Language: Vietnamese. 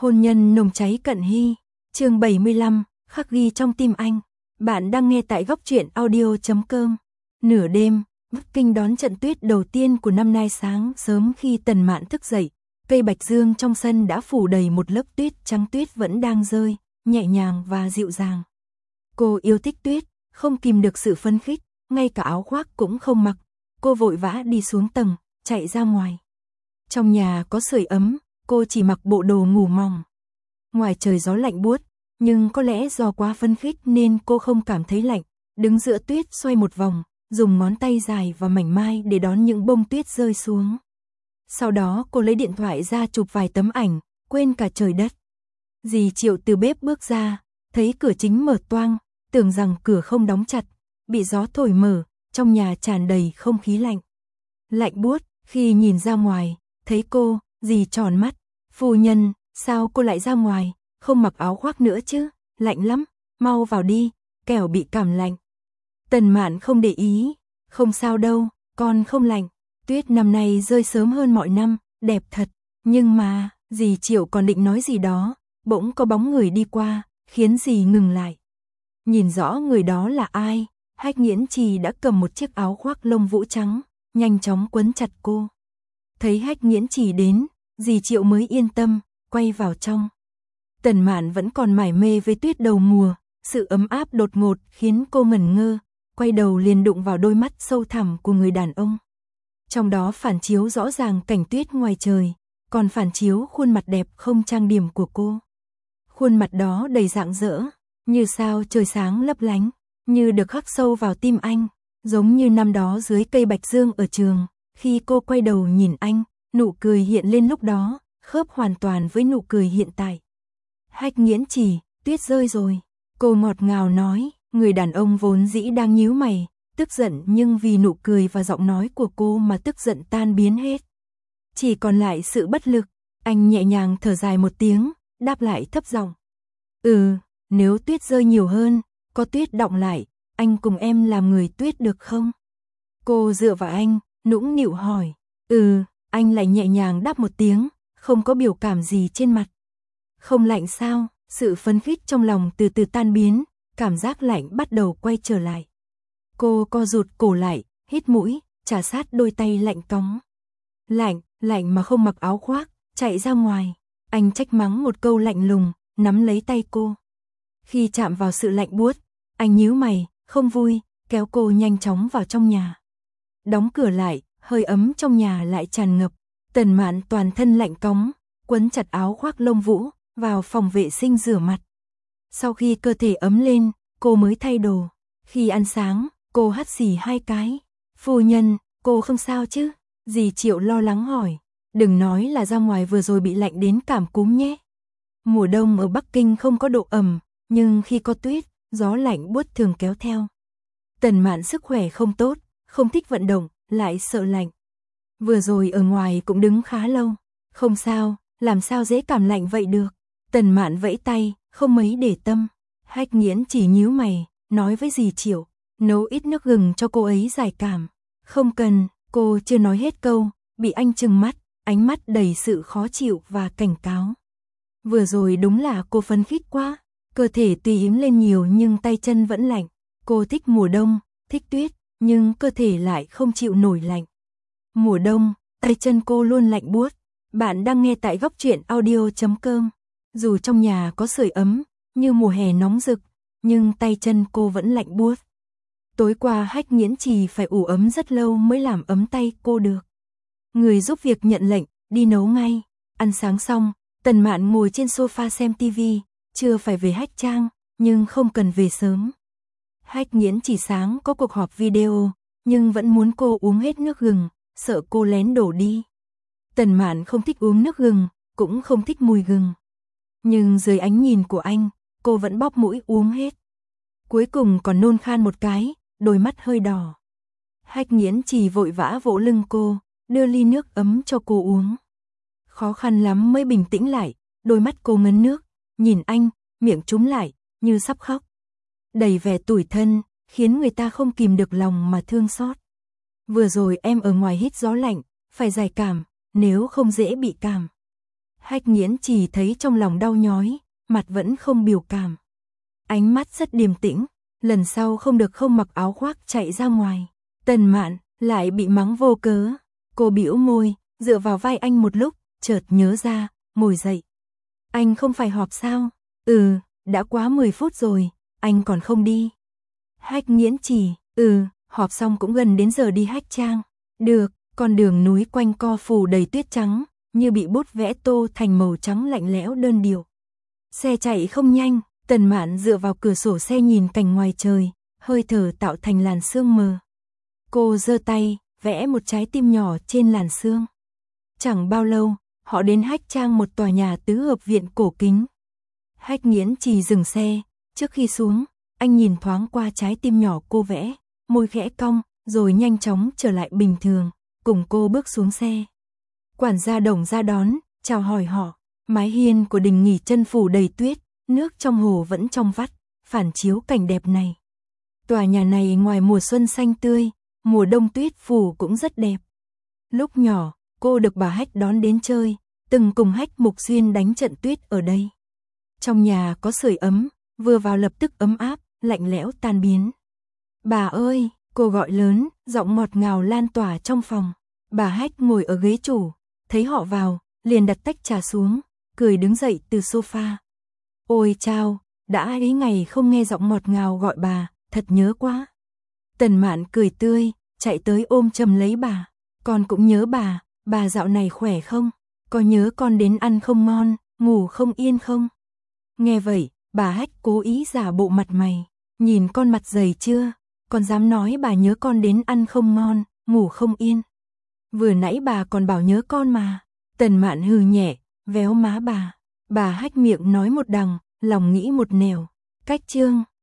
Hôn nhân nồng cháy cận hy, chương 75, khắc ghi trong tim anh. Bạn đang nghe tại góc truyện audio.com. Nửa đêm, Bắc Kinh đón trận tuyết đầu tiên của năm nay. Sáng sớm khi Tần Mạn thức dậy, cây bạch dương trong sân đã phủ đầy một lớp tuyết trắng. Tuyết vẫn đang rơi, nhẹ nhàng và dịu dàng. Cô yêu thích tuyết, không kìm được sự phấn khích, ngay cả áo khoác cũng không mặc. Cô vội vã đi xuống tầng, chạy ra ngoài. Trong nhà có sưởi ấm, cô chỉ mặc bộ đồ ngủ mỏng. Ngoài trời gió lạnh buốt, nhưng có lẽ do quá phấn khích nên cô không cảm thấy lạnh. Đứng giữa tuyết xoay một vòng, dùng ngón tay dài và mảnh mai để đón những bông tuyết rơi xuống. Sau đó cô lấy điện thoại ra chụp vài tấm ảnh, quên cả trời đất. Dì Triệu từ bếp bước ra, thấy cửa chính mở toang, tưởng rằng cửa không đóng chặt, bị gió thổi mở, trong nhà tràn đầy không khí lạnh. Lạnh buốt, khi nhìn ra ngoài, thấy cô, dì tròn mắt. Phu nhân, sao cô lại ra ngoài, không mặc áo khoác nữa chứ, lạnh lắm, mau vào đi, kẻo bị cảm lạnh. Tần Mạn không để ý, không sao đâu, con không lạnh, tuyết năm nay rơi sớm hơn mọi năm, đẹp thật. Nhưng mà, dì Triệu còn định nói gì đó, bỗng có bóng người đi qua, khiến dì ngừng lại. Nhìn rõ người đó là ai, Hách Nghiễn Trì đã cầm một chiếc áo khoác lông vũ trắng, nhanh chóng quấn chặt cô. Thấy Hách Nghiễn Trì đến, dì Triệu mới yên tâm, quay vào trong. Tần Mạn vẫn còn mải mê với tuyết đầu mùa, sự ấm áp đột ngột khiến cô ngẩn ngơ, quay đầu liền đụng vào đôi mắt sâu thẳm của người đàn ông. Trong đó phản chiếu rõ ràng cảnh tuyết ngoài trời, còn phản chiếu khuôn mặt đẹp không trang điểm của cô. Khuôn mặt đó đầy rạng rỡ, như sao trời sáng lấp lánh, như được khắc sâu vào tim anh, giống như năm đó dưới cây bạch dương ở trường, khi cô quay đầu nhìn anh, nụ cười hiện lên lúc đó, khớp hoàn toàn với nụ cười hiện tại. Hách Nghiễn Trì, tuyết rơi rồi, cô ngọt ngào nói. Người đàn ông vốn dĩ đang nhíu mày, tức giận, nhưng vì nụ cười và giọng nói của cô mà tức giận tan biến hết. Chỉ còn lại sự bất lực, anh nhẹ nhàng thở dài một tiếng, đáp lại thấp giọng. Nếu tuyết rơi nhiều hơn, có tuyết đọng lại, anh cùng em làm người tuyết được không? Cô dựa vào anh, nũng nịu hỏi. Anh lại nhẹ nhàng đáp một tiếng, không có biểu cảm gì trên mặt. Không lạnh sao? Sự phấn khích trong lòng từ từ tan biến, cảm giác lạnh bắt đầu quay trở lại. Cô co rụt cổ lại, hít mũi, trà sát đôi tay lạnh cóng. Lạnh mà không mặc áo khoác, chạy ra ngoài. Anh trách mắng một câu lạnh lùng, nắm lấy tay cô. Khi chạm vào sự lạnh buốt, anh nhíu mày, không vui, kéo cô nhanh chóng vào trong nhà. Đóng cửa lại, hơi ấm trong nhà lại tràn ngập. Tần Mạn toàn thân lạnh cóng, quấn chặt áo khoác lông vũ, vào phòng vệ sinh rửa mặt. Sau khi cơ thể ấm lên, cô mới thay đồ. Khi ăn sáng, cô hắt xì 2 cái. Phu nhân, cô không sao chứ? Dì Triệu lo lắng hỏi. Đừng nói là ra ngoài vừa rồi bị lạnh đến cảm cúm nhé. Mùa đông ở Bắc Kinh không có độ ẩm, nhưng khi có tuyết, gió lạnh buốt thường kéo theo. Tần Mạn sức khỏe không tốt, không thích vận động, lại sợ lạnh. Vừa rồi ở ngoài cũng đứng khá lâu. Không sao, làm sao dễ cảm lạnh vậy được. Tần Mạn vẫy tay, không mấy để tâm. Hách Nghiễn chỉ nhíu mày, nói với dì Triệu, nấu ít nước gừng cho cô ấy giải cảm. Không cần, cô chưa nói hết câu, bị anh trừng mắt, ánh mắt đầy sự khó chịu và cảnh cáo. Vừa rồi đúng là cô phấn khích quá, cơ thể tuy ấm lên nhiều nhưng tay chân vẫn lạnh. Cô thích mùa đông, thích tuyết, nhưng cơ thể lại không chịu nổi lạnh. Mùa đông, tay chân cô luôn lạnh buốt. Bạn đang nghe tại góc truyện audio.com. Dù trong nhà có sưởi ấm, như mùa hè nóng rực, nhưng tay chân cô vẫn lạnh buốt. Tối qua Hách Nghiễn Trì phải ủ ấm rất lâu mới làm ấm tay cô được. Người giúp việc nhận lệnh, đi nấu ngay. Ăn sáng xong, Tần Mạn ngồi trên sofa xem tivi, chưa phải về Hách Trang, nhưng không cần về sớm. Hách Nghiễn Trì sáng có cuộc họp video, nhưng vẫn muốn cô uống hết nước gừng, sợ cô lén đổ đi. Tần Mạn không thích uống nước gừng, cũng không thích mùi gừng. Nhưng dưới ánh nhìn của anh, cô vẫn bóp mũi uống hết. Cuối cùng còn nôn khan một cái, đôi mắt hơi đỏ. Hách Nghiễn Trì vội vã vỗ lưng cô, đưa ly nước ấm cho cô uống. Khó khăn lắm mới bình tĩnh lại, đôi mắt cô ngấn nước, nhìn anh, miệng chúm lại, như sắp khóc. Đầy vẻ tủi thân, khiến người ta không kìm được lòng mà thương xót. Vừa rồi em ở ngoài hít gió lạnh, phải giải cảm, nếu không dễ bị cảm. Hách Nghiễn chỉ thấy trong lòng đau nhói, mặt vẫn không biểu cảm. Ánh mắt rất điềm tĩnh, lần sau không được không mặc áo khoác chạy ra ngoài. Tần Mạn lại bị mắng vô cớ. Cô bĩu môi, dựa vào vai anh một lúc, chợt nhớ ra, ngồi dậy. Anh không phải họp sao? Đã quá 10 phút rồi, anh còn không đi. Hách Nghiễn chỉ, họp xong cũng gần đến giờ đi Hách Trang. Được, con đường núi quanh co phủ đầy tuyết trắng, như bị bút vẽ tô thành màu trắng lạnh lẽo đơn điệu. Xe chạy không nhanh, Tần Mạn dựa vào cửa sổ xe nhìn cảnh ngoài trời, hơi thở tạo thành làn sương mờ. Cô giơ tay, vẽ một trái tim nhỏ trên làn sương. Chẳng bao lâu, họ đến Hách Trang, một tòa nhà tứ hợp viện cổ kính. Hách Nghiễn chỉ dừng xe, trước khi xuống, anh nhìn thoáng qua trái tim nhỏ cô vẽ, môi khẽ cong, rồi nhanh chóng trở lại bình thường, cùng cô bước xuống xe. Quản gia Đồng ra đón, chào hỏi họ. Mái hiên của đình nghỉ chân phủ đầy tuyết, nước trong hồ vẫn trong vắt, phản chiếu cảnh đẹp này. Tòa nhà này ngoài mùa xuân xanh tươi, mùa đông tuyết phủ cũng rất đẹp. Lúc nhỏ, cô được bà Hách đón đến chơi, từng cùng Hách Mục Xuyên đánh trận tuyết ở đây. Trong nhà có sưởi ấm, vừa vào lập tức ấm áp, lạnh lẽo tan biến. Bà ơi, cô gọi lớn, giọng ngọt ngào lan tỏa trong phòng. Bà Hách ngồi ở ghế chủ, thấy họ vào, liền đặt tách trà xuống, cười đứng dậy từ sofa. Ôi chao, đã ấy ngày không nghe giọng ngọt ngào gọi bà, thật nhớ quá. Tần Mạn cười tươi, chạy tới ôm chầm lấy bà. Con cũng nhớ bà dạo này khỏe không? Có nhớ con đến ăn không ngon, ngủ không yên không? Nghe vậy, bà Hách cố ý giả bộ mặt mày. Nhìn con mặt dày chưa? Con dám nói bà nhớ con đến ăn không ngon, ngủ không yên. Vừa nãy bà còn bảo nhớ con mà. Tần Mạn hừ nhẹ, véo má bà. Bà Hách miệng nói một đằng, lòng nghĩ một nẻo. Cách chương